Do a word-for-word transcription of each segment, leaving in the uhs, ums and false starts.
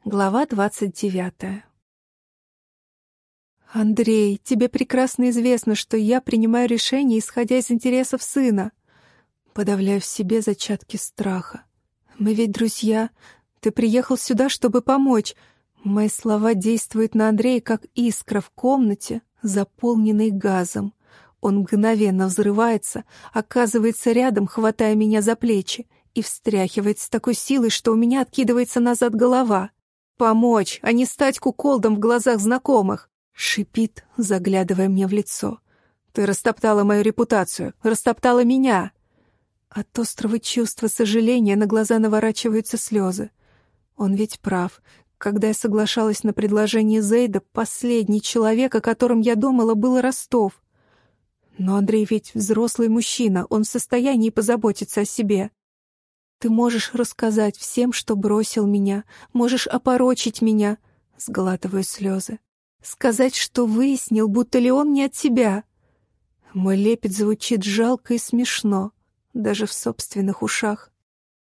Глава двадцать девятая. «Андрей, тебе прекрасно известно, что я принимаю решение, исходя из интересов сына». Подавляю в себе зачатки страха. «Мы ведь друзья. Ты приехал сюда, чтобы помочь». Мои слова действуют на Андрея, как искра в комнате, заполненной газом. Он мгновенно взрывается, оказывается рядом, хватая меня за плечи, и встряхивает с такой силой, что у меня откидывается назад голова. «Помочь, а не стать куколдом в глазах знакомых!» — шипит, заглядывая мне в лицо. «Ты растоптала мою репутацию, растоптала меня!» От острого чувства сожаления на глаза наворачиваются слезы. Он ведь прав. Когда я соглашалась на предложение Зейда, последний человек, о котором я думала, был Ростов. Но Андрей ведь взрослый мужчина, он в состоянии позаботиться о себе. Ты можешь рассказать всем, что бросил меня, можешь опорочить меня, сглатываю слезы. Сказать, что выяснил, будто ли он не от тебя. Мой лепет звучит жалко и смешно, даже в собственных ушах.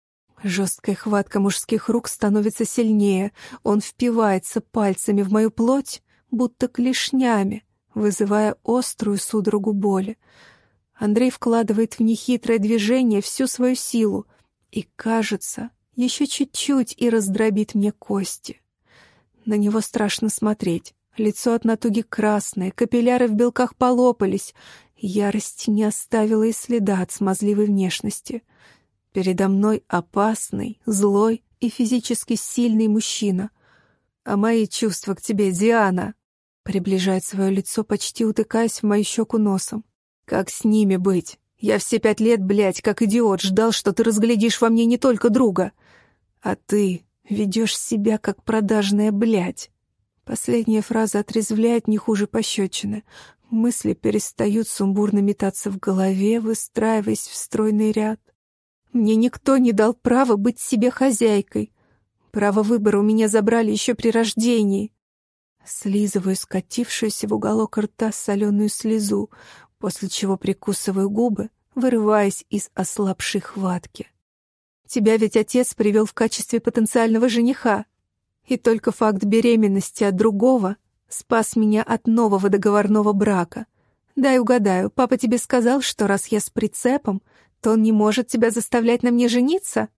Жесткая хватка мужских рук становится сильнее, он впивается пальцами в мою плоть, будто клешнями, вызывая острую судорогу боли. Андрей вкладывает в нехитрое движение всю свою силу, и, кажется, еще чуть-чуть и раздробит мне кости. На него страшно смотреть. Лицо от натуги красное, капилляры в белках полопались. Ярость не оставила и следа от смазливой внешности. Передо мной опасный, злой и физически сильный мужчина. «А мои чувства к тебе, Диана?» Приближает свое лицо, почти утыкаясь в мою щеку носом. «Как с ними быть? Я все пять лет, блядь, как идиот, ждал, что ты разглядишь во мне не только друга. А ты ведешь себя, как продажная блядь». Последняя фраза отрезвляет не хуже пощечины. Мысли перестают сумбурно метаться в голове, выстраиваясь в стройный ряд. Мне никто не дал права быть себе хозяйкой. Право выбора у меня забрали еще при рождении. Слизываю скатившуюся в уголок рта соленую слезу, после чего прикусываю губы, вырываясь из ослабшей хватки. Тебя ведь отец привел в качестве потенциального жениха, и только факт беременности от другого спас меня от нового договорного брака. Дай угадаю, папа тебе сказал, что раз я с прицепом, то он не может тебя заставлять на мне жениться?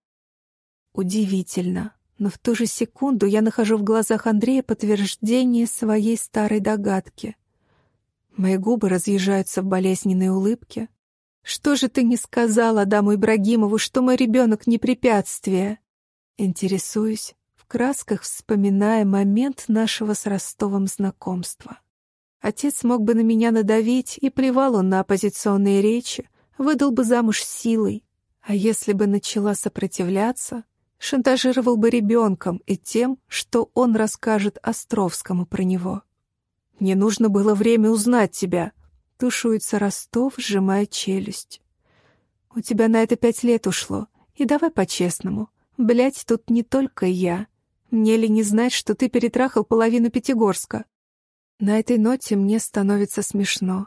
Удивительно, но в ту же секунду я нахожу в глазах Андрея подтверждение своей старой догадки. Мои губы разъезжаются в болезненной улыбке. «Что же ты не сказал Адаму Ибрагимову, что мой ребенок не препятствие?» Интересуюсь, в красках вспоминая момент нашего с Ростовом знакомства. Отец мог бы на меня надавить, и плевал он на оппозиционные речи, выдал бы замуж силой. А если бы начала сопротивляться, шантажировал бы ребенком и тем, что он расскажет Островскому про него. «Мне нужно было время узнать тебя», — тушуется Ростов, сжимая челюсть. «У тебя на это пять лет ушло, и давай по-честному. Блядь, тут не только я. Мне ли не знать, что ты перетрахал половину Пятигорска?» На этой ноте мне становится смешно.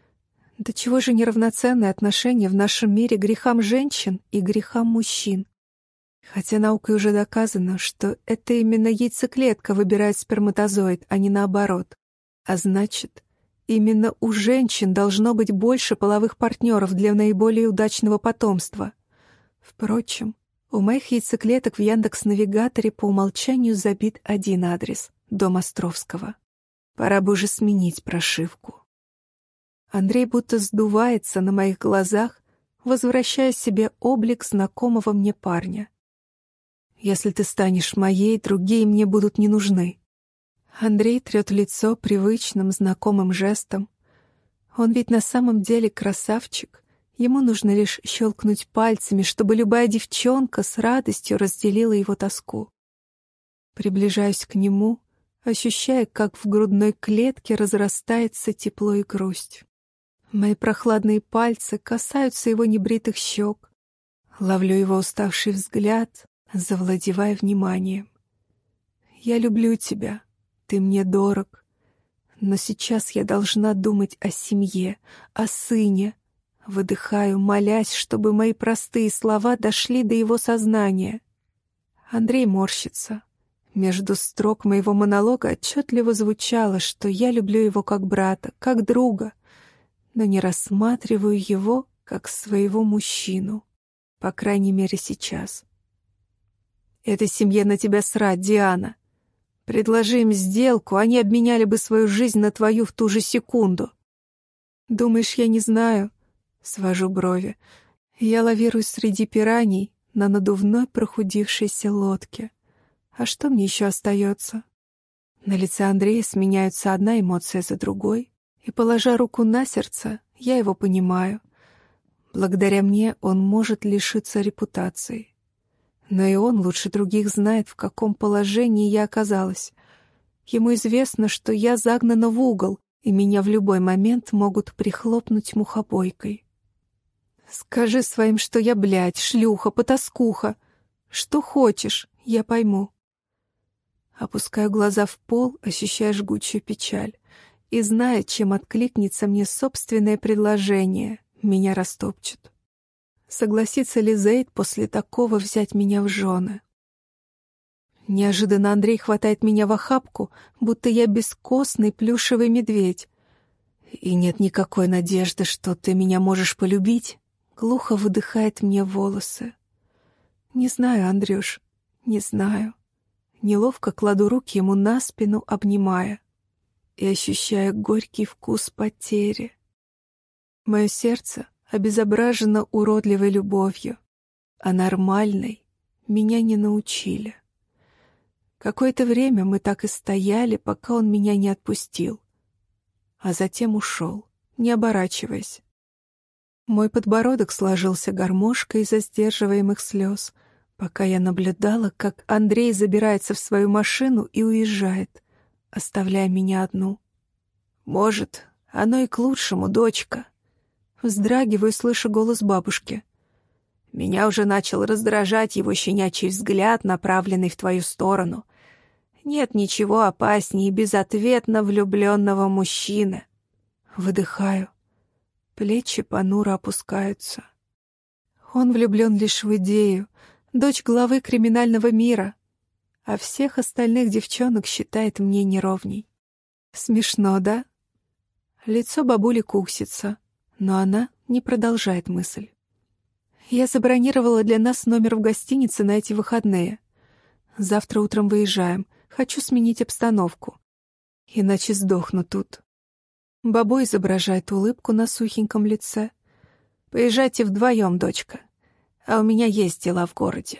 До чего же неравноценные отношения в нашем мире грехам женщин и грехам мужчин? Хотя наукой уже доказано, что это именно яйцеклетка выбирает сперматозоид, а не наоборот. А значит, именно у женщин должно быть больше половых партнеров для наиболее удачного потомства. Впрочем, у моих яйцеклеток в Яндекс.Навигаторе по умолчанию забит один адрес — дом Островского. Пора бы уже сменить прошивку. Андрей будто сдувается на моих глазах, возвращая себе облик знакомого мне парня. «Если ты станешь моей, другие мне будут не нужны». Андрей трет лицо привычным, знакомым жестом. Он ведь на самом деле красавчик. Ему нужно лишь щелкнуть пальцами, чтобы любая девчонка с радостью разделила его тоску. Приближаюсь к нему, ощущая, как в грудной клетке разрастается тепло и грусть. Мои прохладные пальцы касаются его небритых щек. Ловлю его уставший взгляд, завладевая вниманием. «Я люблю тебя. Ты мне дорог. Но сейчас я должна думать о семье, о сыне». Выдыхаю, молясь, чтобы мои простые слова дошли до его сознания. Андрей морщится. Между строк моего монолога отчетливо звучало, что я люблю его как брата, как друга, но не рассматриваю его как своего мужчину, по крайней мере сейчас. Этой семье на тебя срать, Диана. Предложи им сделку, они обменяли бы свою жизнь на твою в ту же секунду. Думаешь, я не знаю? Свожу брови. Я лавирую среди пираний на надувной прохудившейся лодке. А что мне еще остается? На лице Андрея сменяются одна эмоция за другой, и, положа руку на сердце, я его понимаю. Благодаря мне он может лишиться репутации. Но и он лучше других знает, в каком положении я оказалась. Ему известно, что я загнана в угол, и меня в любой момент могут прихлопнуть мухобойкой. Скажи своим, что я, блядь, шлюха, потаскуха. Что хочешь, я пойму. Опускаю глаза в пол, ощущая жгучую печаль, и, зная, чем откликнется мне собственное предложение, меня растопчут. Согласится ли Зейд после такого взять меня в жены? Неожиданно Андрей хватает меня в охапку, будто я бескостный плюшевый медведь. И нет никакой надежды, что ты меня можешь полюбить. Глухо выдыхает мне волосы. Не знаю, Андрюш, не знаю. Неловко кладу руки ему на спину, обнимая, и ощущаю горький вкус потери. Мое сердце обезображено уродливой любовью, а нормальной меня не научили. Какое-то время мы так и стояли, пока он меня не отпустил, а затем ушел, не оборачиваясь. Мой подбородок сложился гармошкой из-за сдерживаемых слез, пока я наблюдала, как Андрей забирается в свою машину и уезжает, оставляя меня одну. «Может, оно и к лучшему, дочка». Вздрагиваю, слышу голос бабушки. Меня уже начал раздражать его щенячий взгляд, направленный в твою сторону. Нет ничего опаснее безответно влюбленного мужчины. Выдыхаю. Плечи понуро опускаются. Он влюблен лишь в идею, дочь главы криминального мира, а всех остальных девчонок считает мне неровней. Смешно, да? Лицо бабули куксится, но она не продолжает мысль. Я забронировала для нас номер в гостинице на эти выходные. Завтра утром выезжаем. Хочу сменить обстановку. Иначе сдохну тут. Бабу изображает улыбку на сухеньком лице. Поезжайте вдвоем, дочка. А у меня есть дела в городе.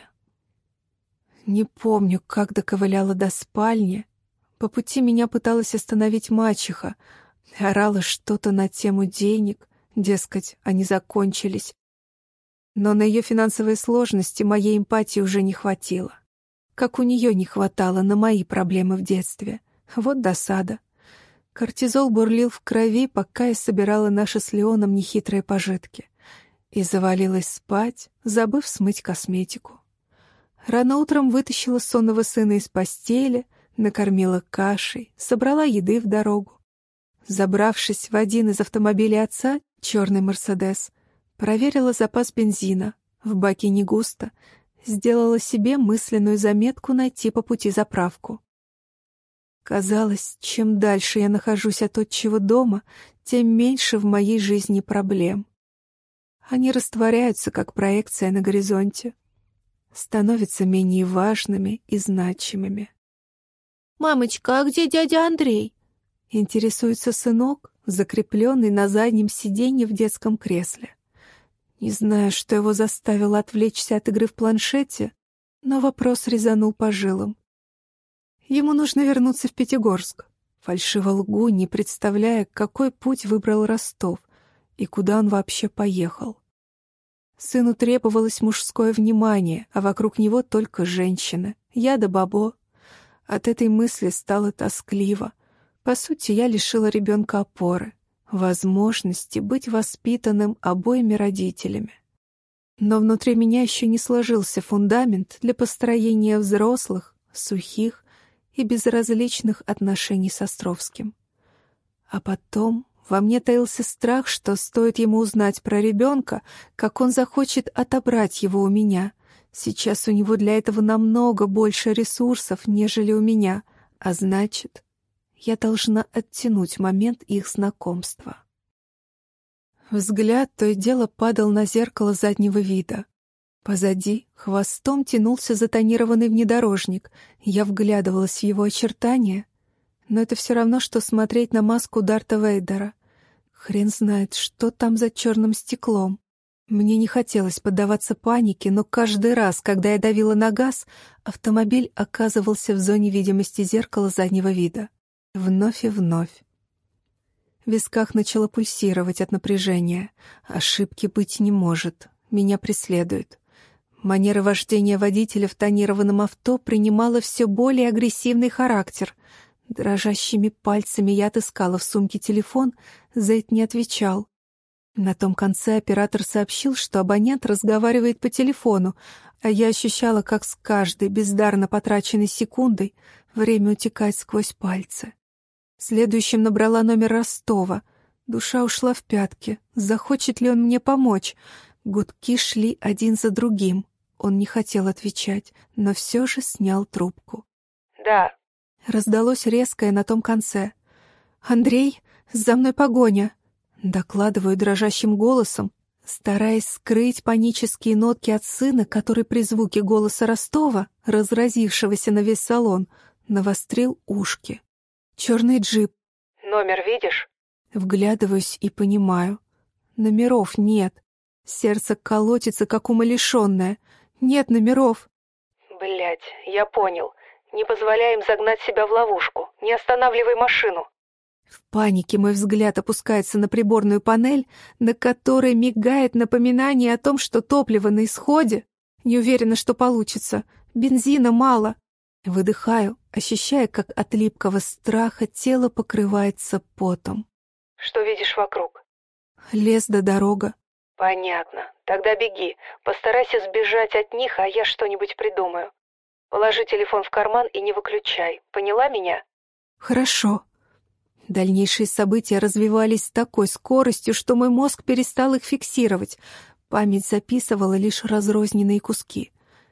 Не помню, как доковыляла до спальни. По пути меня пыталась остановить мачеха. Орала что-то на тему денег. Дескать, они закончились. Но на ее финансовые сложности моей эмпатии уже не хватило. Как у нее не хватало на мои проблемы в детстве. Вот досада. Кортизол бурлил в крови, пока я собирала наши с Леоном нехитрые пожитки. И завалилась спать, забыв смыть косметику. Рано утром вытащила сонного сына из постели, накормила кашей, собрала еды в дорогу. Забравшись в один из автомобилей отца, черный «Мерседес», проверила запас бензина, в баке не густо, сделала себе мысленную заметку найти по пути заправку. Казалось, чем дальше я нахожусь от отчего дома, тем меньше в моей жизни проблем. Они растворяются, как проекция на горизонте, становятся менее важными и значимыми. «Мамочка, а где дядя Андрей?» — интересуется сынок, закрепленный на заднем сиденье в детском кресле. Не знаю, что его заставило отвлечься от игры в планшете, но вопрос резанул по жилам. Ему нужно вернуться в Пятигорск. Фальшиво лгу, не представляя, какой путь выбрал Ростов и куда он вообще поехал. Сыну требовалось мужское внимание, а вокруг него только женщины. Я да Бабо. От этой мысли стало тоскливо. По сути, я лишила ребенка опоры, возможности быть воспитанным обоими родителями. Но внутри меня еще не сложился фундамент для построения взрослых, сухих и безразличных отношений с Островским. А потом во мне таился страх, что стоит ему узнать про ребенка, как он захочет отобрать его у меня, Сейчас у него для этого намного больше ресурсов, нежели у меня, а значит, я должна оттянуть момент их знакомства. Взгляд то и дело падал на зеркало заднего вида. Позади хвостом тянулся затонированный внедорожник. Я вглядывалась в его очертания, но это все равно, что смотреть на маску Дарта Вейдера. Хрен знает, что там за черным стеклом. Мне не хотелось поддаваться панике, но каждый раз, когда я давила на газ, автомобиль оказывался в зоне видимости зеркала заднего вида. Вновь и вновь. В висках начало пульсировать от напряжения. Ошибки быть не может. Меня преследуют. Манера вождения водителя в тонированном авто принимала все более агрессивный характер. Дрожащими пальцами я отыскала в сумке телефон, Зейд не отвечал. На том конце оператор сообщил, что абонент разговаривает по телефону, а я ощущала, как с каждой бездарно потраченной секундой время утекает сквозь пальцы. Следующим набрала номер Ростова. Душа ушла в пятки. Захочет ли он мне помочь? Гудки шли один за другим. Он не хотел отвечать, но все же снял трубку. «Да». Раздалось резкое на том конце. «Андрей, за мной погоня!» Докладываю дрожащим голосом, стараясь скрыть панические нотки от сына, который при звуке голоса Ростова, разразившегося на весь салон, навострил ушки. Черный джип. «Номер видишь?» Вглядываюсь и понимаю. Номеров нет. Сердце колотится, как умалишенное. Нет номеров. «Блядь, я понял. Не позволяй им загнать себя в ловушку. Не останавливай машину». В панике мой взгляд опускается на приборную панель, на которой мигает напоминание о том, что топливо на исходе. Не уверена, что получится. Бензина мало. Выдыхаю, ощущая, как от липкого страха тело покрывается потом. «Что видишь вокруг?» Лес да дорога. «Понятно. Тогда беги. Постарайся сбежать от них, а я что-нибудь придумаю. Положи телефон в карман и не выключай. Поняла меня?» Хорошо. Дальнейшие события развивались с такой скоростью, что мой мозг перестал их фиксировать. Память записывала лишь разрозненные куски.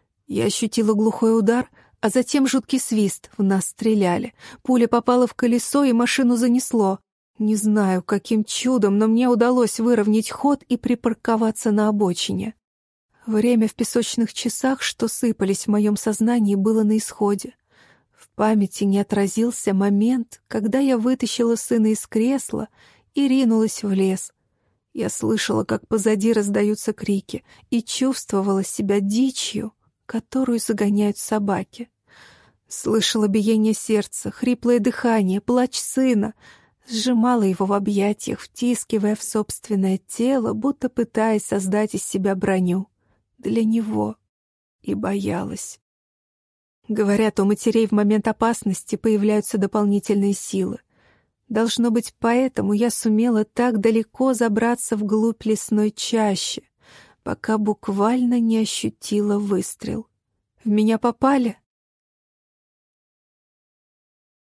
Я ощутила глухой удар, а затем жуткий свист. В нас стреляли. Пуля попала в колесо, и машину занесло. Не знаю, каким чудом, но мне удалось выровнять ход и припарковаться на обочине. Время в песочных часах, что сыпались в моем сознании, было на исходе. В памяти не отразился момент, когда я вытащила сына из кресла и ринулась в лес. Я слышала, как позади раздаются крики, и чувствовала себя дичью, которую загоняют собаки. Слышала биение сердца, хриплое дыхание, плач сына, сжимала его в объятиях, втискивая в собственное тело, будто пытаясь создать из себя броню. Для него. И боялась. Говорят, у матерей в момент опасности появляются дополнительные силы. Должно быть, поэтому я сумела так далеко забраться вглубь лесной чащи, пока буквально не ощутила выстрел. В меня попали?